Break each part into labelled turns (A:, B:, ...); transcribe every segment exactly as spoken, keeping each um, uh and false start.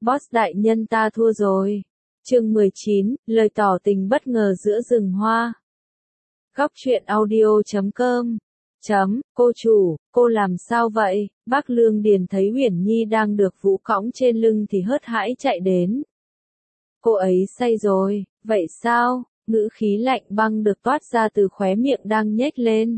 A: Boss đại nhân ta thua rồi. Chương mười chín, lời tỏ tình bất ngờ giữa rừng hoa. Góc truyện audio chấm com. Chấm, cô chủ, cô làm sao vậy? Bác Lương Điền thấy Uyển Nhi đang được Vũ cõng trên lưng thì hớt hãi chạy đến. Cô ấy say rồi, vậy sao? Ngữ khí lạnh băng được toát ra từ khóe miệng đang nhếch lên.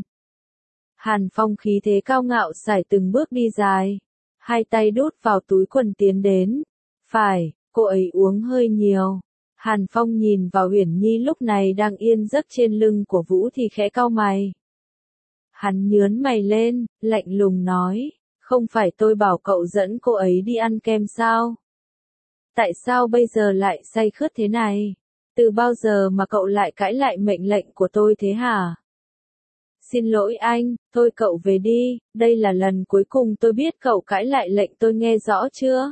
A: Hàn Phong khí thế cao ngạo sải từng bước đi dài, hai tay đút vào túi quần tiến đến. Phải, cô ấy uống hơi nhiều. Hàn Phong nhìn vào Uyển Nhi lúc này đang yên giấc trên lưng của Vũ thì khẽ cau mày. Hắn nhướng mày lên, lạnh lùng nói, không phải tôi bảo cậu dẫn cô ấy đi ăn kem sao? Tại sao bây giờ lại say khướt thế này? Từ bao giờ mà cậu lại cãi lại mệnh lệnh của tôi thế hả? Xin lỗi anh, thôi cậu về đi, đây là lần cuối cùng tôi biết cậu cãi lại lệnh tôi, nghe rõ chưa?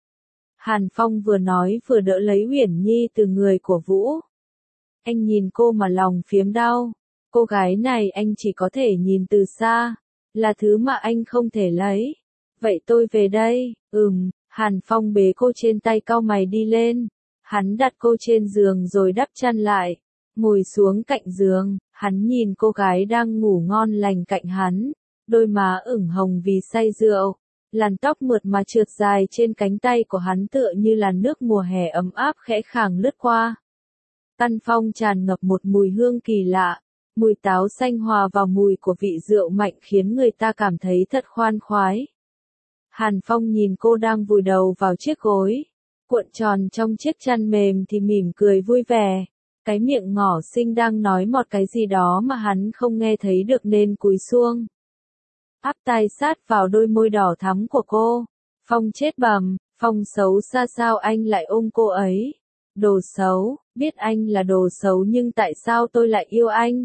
A: Hàn Phong vừa nói vừa đỡ lấy Uyển Nhi từ người của Vũ. Anh nhìn cô mà lòng phiếm đau. Cô gái này anh chỉ có thể nhìn từ xa, là thứ mà anh không thể lấy. Vậy tôi về đây, ừm, Hàn Phong bế cô trên tay cau mày đi lên. Hắn đặt cô trên giường rồi đắp chăn lại, ngồi xuống cạnh giường, hắn nhìn cô gái đang ngủ ngon lành cạnh hắn, đôi má ửng hồng vì say rượu. Làn tóc mượt mà trượt dài trên cánh tay của hắn tựa như làn nước mùa hè ấm áp khẽ khàng lướt qua. Căn phòng tràn ngập một mùi hương kỳ lạ, mùi táo xanh hòa vào mùi của vị rượu mạnh khiến người ta cảm thấy thật khoan khoái. Hàn Phong nhìn cô đang vùi đầu vào chiếc gối, cuộn tròn trong chiếc chăn mềm thì mỉm cười vui vẻ. Cái miệng ngỏ xinh đang nói một cái gì đó mà hắn không nghe thấy được nên cúi xuống, áp tai sát vào đôi môi đỏ thắm của cô. Phong chết bầm, Phong xấu xa, sao anh lại ôm cô ấy? Đồ xấu, biết anh là đồ xấu nhưng tại sao tôi lại yêu anh?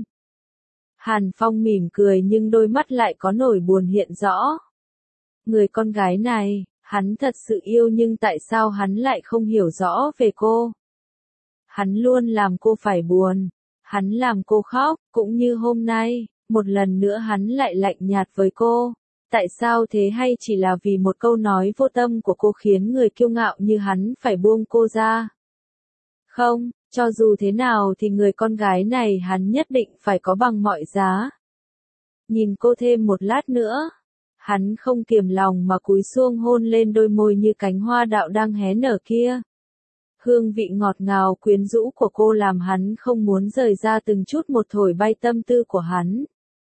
A: Hàn Phong mỉm cười nhưng đôi mắt lại có nỗi buồn hiện rõ. Người con gái này, hắn thật sự yêu nhưng tại sao hắn lại không hiểu rõ về cô? Hắn luôn làm cô phải buồn, hắn làm cô khóc, cũng như hôm nay. Một lần nữa hắn lại lạnh nhạt với cô. Tại sao thế, hay chỉ là vì một câu nói vô tâm của cô khiến người kiêu ngạo như hắn phải buông cô ra? Không, cho dù thế nào thì người con gái này hắn nhất định phải có bằng mọi giá. Nhìn cô thêm một lát nữa, hắn không kiềm lòng mà cúi xuống hôn lên đôi môi như cánh hoa đạo đang hé nở kia. Hương vị ngọt ngào quyến rũ của cô làm hắn không muốn rời ra từng chút một, thổi bay tâm tư của hắn.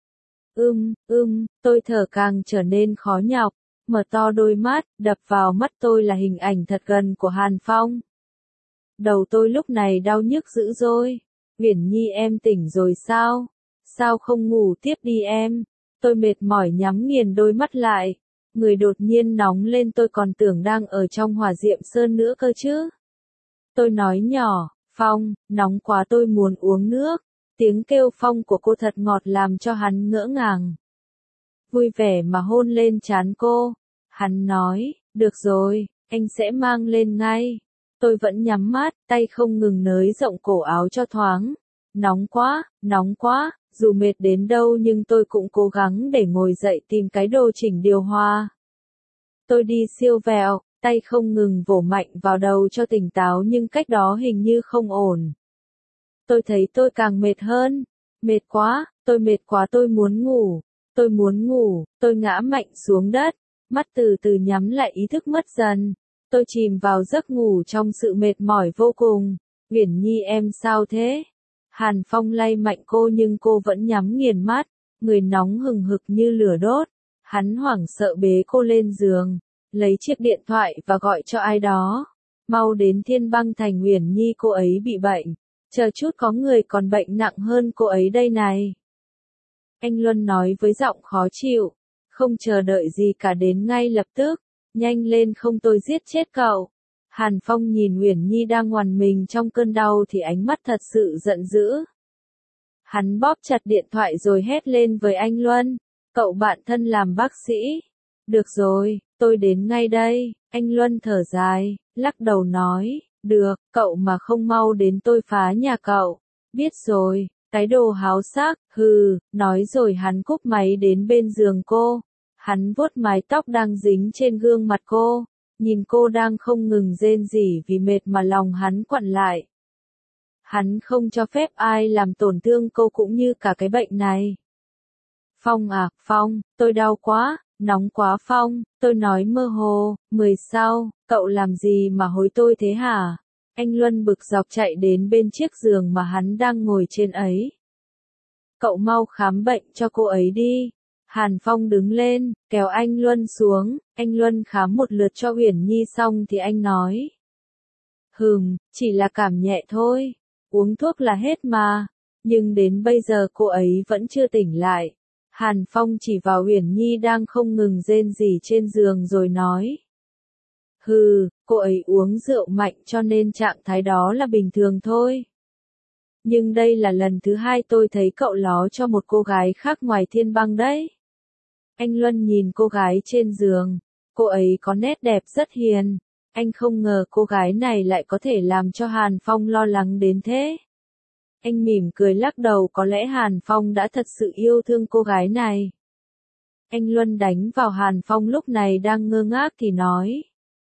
A: Ưm, ưm, tôi thở càng trở nên khó nhọc, mở to đôi mắt, đập vào mắt tôi là hình ảnh thật gần của Hàn Phong. Đầu tôi lúc này đau nhức dữ dội. Uyển Nhi, em tỉnh rồi sao? Sao không ngủ tiếp đi em? Tôi mệt mỏi nhắm nghiền đôi mắt lại. Người đột nhiên nóng lên, tôi còn tưởng đang ở trong Hỏa Diệm Sơn nữa cơ chứ. Tôi nói nhỏ, Phong, nóng quá tôi muốn uống nước. Tiếng kêu Phong của cô thật ngọt làm cho hắn ngỡ ngàng. Vui vẻ mà hôn lên trán cô. Hắn nói, được rồi, anh sẽ mang lên ngay. Tôi vẫn nhắm mắt, tay không ngừng nới rộng cổ áo cho thoáng. Nóng quá, nóng quá, dù mệt đến đâu nhưng tôi cũng cố gắng để ngồi dậy tìm cái đồ chỉnh điều hòa. Tôi đi siêu vẹo, tay không ngừng vỗ mạnh vào đầu cho tỉnh táo nhưng cách đó hình như không ổn. Tôi thấy tôi càng mệt hơn. Mệt quá, tôi mệt quá, tôi muốn ngủ. Tôi muốn ngủ, tôi ngã mạnh xuống đất. Mắt từ từ nhắm lại, ý thức mất dần. Tôi chìm vào giấc ngủ trong sự mệt mỏi vô cùng. Uyển Nhi, em sao thế? Hàn Phong lay mạnh cô nhưng cô vẫn nhắm nghiền mắt. Người nóng hừng hực như lửa đốt. Hắn hoảng sợ bế cô lên giường, lấy chiếc điện thoại và gọi cho ai đó. Mau đến Thiên Băng Thành, Uyển Nhi cô ấy bị bệnh. Chờ chút, có người còn bệnh nặng hơn cô ấy đây này. Anh Luân nói với giọng khó chịu. Không chờ đợi gì cả, đến ngay lập tức. Nhanh lên không tôi giết chết cậu. Hàn Phong nhìn Uyển Nhi đang ngoằn mình trong cơn đau thì ánh mắt thật sự giận dữ. Hắn bóp chặt điện thoại rồi hét lên với anh Luân. Cậu bạn thân làm bác sĩ. Được rồi, tôi đến ngay đây. Anh Luân thở dài, lắc đầu nói. Được, cậu mà không mau đến tôi phá nhà cậu. Biết rồi, cái đồ háo sắc, hừ, nói rồi hắn cúp máy đến bên giường cô. Hắn vuốt mái tóc đang dính trên gương mặt cô. Nhìn cô đang không ngừng rên rỉ vì mệt mà lòng hắn quặn lại. Hắn không cho phép ai làm tổn thương cô cũng như cả cái bệnh này. Phong à, Phong, tôi đau quá, nóng quá Phong, tôi nói mơ hồ, mười sao, cậu làm gì mà hối tôi thế hả? Anh Luân bực dọc chạy đến bên chiếc giường mà hắn đang ngồi trên ấy. Cậu mau khám bệnh cho cô ấy đi. Hàn Phong đứng lên, kéo anh Luân xuống, anh Luân khám một lượt cho Uyển Nhi xong thì anh nói. Hừm, chỉ là cảm nhẹ thôi, uống thuốc là hết mà, nhưng đến bây giờ cô ấy vẫn chưa tỉnh lại. Hàn Phong chỉ vào Uyển Nhi đang không ngừng rên rỉ trên giường rồi nói. Hừ, cô ấy uống rượu mạnh cho nên trạng thái đó là bình thường thôi. Nhưng đây là lần thứ hai tôi thấy cậu ló cho một cô gái khác ngoài Thiên Băng đấy. Anh Luân nhìn cô gái trên giường, cô ấy có nét đẹp rất hiền, anh không ngờ cô gái này lại có thể làm cho Hàn Phong lo lắng đến thế. Anh mỉm cười lắc đầu, có lẽ Hàn Phong đã thật sự yêu thương cô gái này. Anh Luân đánh vào Hàn Phong lúc này đang ngơ ngác thì nói.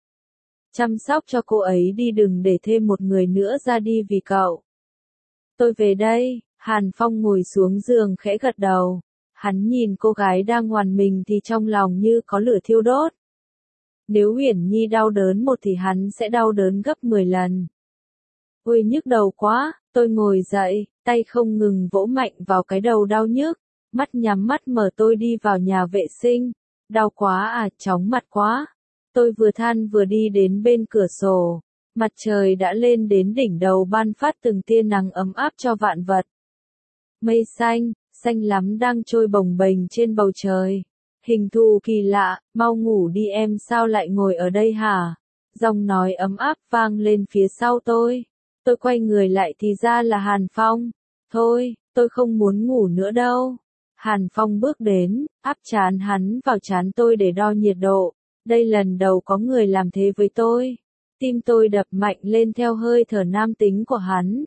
A: Chăm sóc cho cô ấy đi, đừng để thêm một người nữa ra đi vì cậu. Tôi về đây. Hàn Phong ngồi xuống giường khẽ gật đầu. Hắn nhìn cô gái đang ngoằn mình thì trong lòng như có lửa thiêu đốt. Nếu Uyển Nhi đau đớn một thì hắn sẽ đau đớn gấp mười lần. Ôi nhức đầu quá, tôi ngồi dậy, tay không ngừng vỗ mạnh vào cái đầu đau nhức. Mắt nhắm mắt mở tôi đi vào nhà vệ sinh. Đau quá à, chóng mặt quá. Tôi vừa than vừa đi đến bên cửa sổ. Mặt trời đã lên đến đỉnh đầu ban phát từng tia nắng ấm áp cho vạn vật. Mây xanh, xanh lắm đang trôi bồng bềnh trên bầu trời. Hình thù kỳ lạ, mau ngủ đi em, sao lại ngồi ở đây hả? Giọng nói ấm áp vang lên phía sau tôi. Tôi quay người lại thì ra là Hàn Phong. Thôi, tôi không muốn ngủ nữa đâu. Hàn Phong bước đến, áp trán hắn vào trán tôi để đo nhiệt độ. Đây lần đầu có người làm thế với tôi. Tim tôi đập mạnh lên theo hơi thở nam tính của hắn.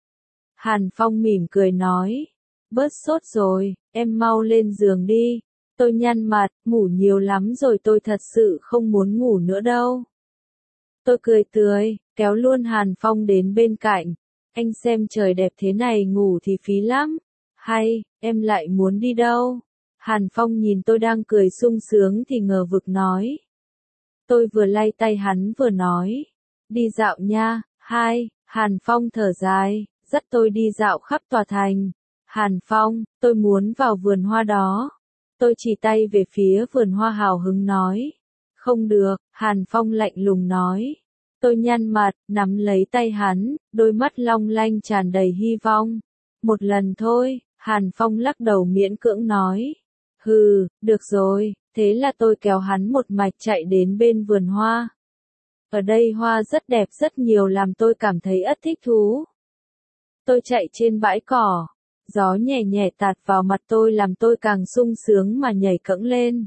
A: Hàn Phong mỉm cười nói. Bớt sốt rồi, em mau lên giường đi. Tôi nhăn mặt, ngủ nhiều lắm rồi, tôi thật sự không muốn ngủ nữa đâu. Tôi cười tươi, kéo luôn Hàn Phong đến bên cạnh. Anh xem trời đẹp thế này ngủ thì phí lắm. Hay, em lại muốn đi đâu? Hàn Phong nhìn tôi đang cười sung sướng thì ngờ vực nói. Tôi vừa lay tay hắn vừa nói. Đi dạo nha. Hai, Hàn Phong thở dài, dắt tôi đi dạo khắp tòa thành. Hàn Phong, tôi muốn vào vườn hoa đó. Tôi chỉ tay về phía vườn hoa hào hứng nói. Không được, Hàn Phong lạnh lùng nói. Tôi nhăn mặt, nắm lấy tay hắn, đôi mắt long lanh tràn đầy hy vọng. Một lần thôi, Hàn Phong lắc đầu miễn cưỡng nói. Hừ, được rồi, thế là tôi kéo hắn một mạch chạy đến bên vườn hoa. Ở đây hoa rất đẹp, rất nhiều, làm tôi cảm thấy rất thích thú. Tôi chạy trên bãi cỏ. Gió nhẹ nhẹ tạt vào mặt tôi làm tôi càng sung sướng mà nhảy cẫng lên.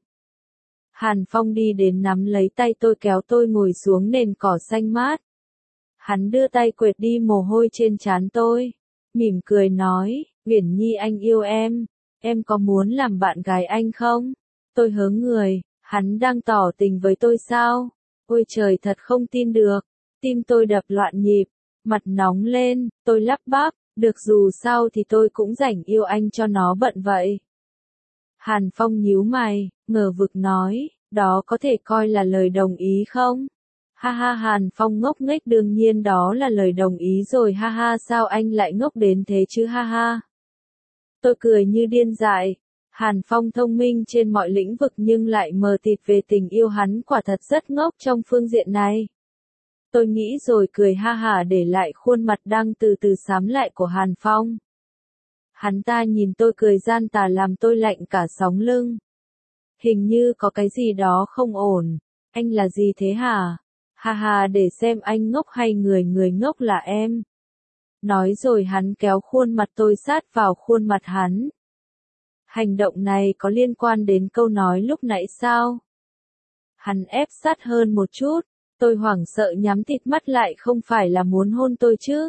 A: Hàn Phong đi đến nắm lấy tay tôi kéo tôi ngồi xuống nền cỏ xanh mát. Hắn đưa tay quệt đi mồ hôi trên trán tôi. Mỉm cười nói, Uyển Nhi anh yêu em. Em có muốn làm bạn gái anh không? Tôi hớ người, hắn đang tỏ tình với tôi sao? Ôi trời, thật không tin được. Tim tôi đập loạn nhịp, mặt nóng lên, tôi lắp bắp. Được, dù sao thì tôi cũng rảnh yêu anh cho nó bận vậy. Hàn Phong nhíu mày, ngờ vực nói, đó có thể coi là lời đồng ý không? Ha ha, Hàn Phong ngốc nghếch, đương nhiên đó là lời đồng ý rồi, ha ha, sao anh lại ngốc đến thế chứ, ha ha. Tôi cười như điên dại. Hàn Phong thông minh trên mọi lĩnh vực nhưng lại mờ tịt về tình yêu, hắn quả thật rất ngốc trong phương diện này. Tôi nghĩ rồi cười ha hả để lại khuôn mặt đang từ từ xám lại của Hàn Phong. Hắn ta nhìn tôi cười gian tà làm tôi lạnh cả sống lưng. Hình như có cái gì đó không ổn. Anh là gì thế hả? Ha ha, để xem anh ngốc hay người người ngốc là em. Nói rồi hắn kéo khuôn mặt tôi sát vào khuôn mặt hắn. Hành động này có liên quan đến câu nói lúc nãy sao? Hắn ép sát hơn một chút. Tôi hoảng sợ nhắm tịt mắt lại, không phải là muốn hôn tôi chứ?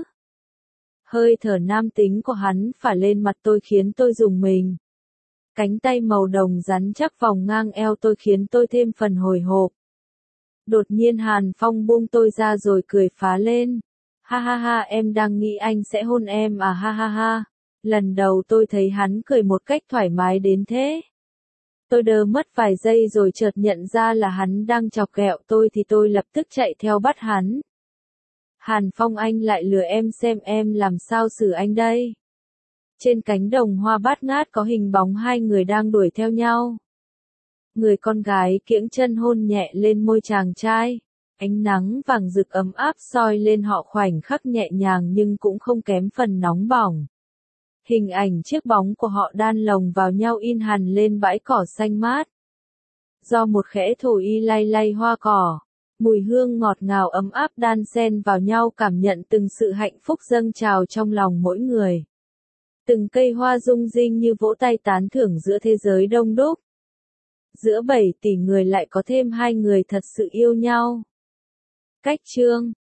A: Hơi thở nam tính của hắn phả lên mặt tôi khiến tôi rùng mình. Cánh tay màu đồng rắn chắc vòng ngang eo tôi khiến tôi thêm phần hồi hộp. Đột nhiên Hàn Phong buông tôi ra rồi cười phá lên. Ha ha ha, em đang nghĩ anh sẽ hôn em à, ha ha ha. Lần đầu tôi thấy hắn cười một cách thoải mái đến thế. Tôi đơ mất vài giây rồi chợt nhận ra là hắn đang chọc ghẹo tôi thì tôi lập tức chạy theo bắt hắn. Hàn Phong, anh lại lừa em, xem em làm sao xử anh đây. Trên cánh đồng hoa bát ngát có hình bóng hai người đang đuổi theo nhau. Người con gái kiễng chân hôn nhẹ lên môi chàng trai. Ánh nắng vàng rực ấm áp soi lên họ khoảnh khắc nhẹ nhàng nhưng cũng không kém phần nóng bỏng. Hình ảnh chiếc bóng của họ đan lồng vào nhau in hằn lên bãi cỏ xanh mát. Do một khẽ thổi y lay lay hoa cỏ, mùi hương ngọt ngào ấm áp đan xen vào nhau, cảm nhận từng sự hạnh phúc dâng trào trong lòng mỗi người. Từng cây hoa rung rinh như vỗ tay tán thưởng giữa thế giới đông đúc. Giữa bảy tỷ người lại có thêm hai người thật sự yêu nhau. Cách chương